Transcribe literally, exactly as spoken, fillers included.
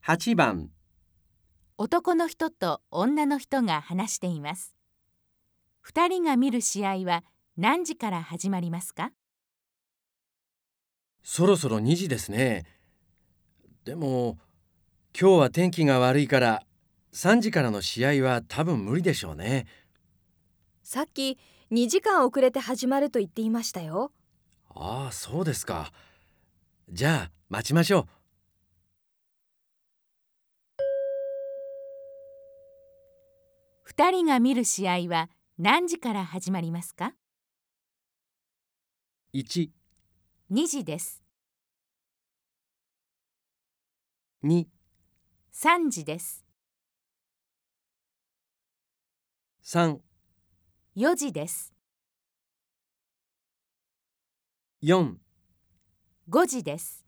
はちばん、 男の人と女の人が話しています。二人が見る試合は何時から始まりますか？ そろそろにじですね。でも、今日は天気が悪いから、さんじからの試合は多分無理でしょうね。 さっきにじかん遅れて始まると言っていましたよ。 ああ、そうですか。じゃあ、待ちましょう。 二人が見る試合は何時から始まりますか？ いち、 にじです。 に、 さんじです。 さん、 よじです。 よん、 ごじです。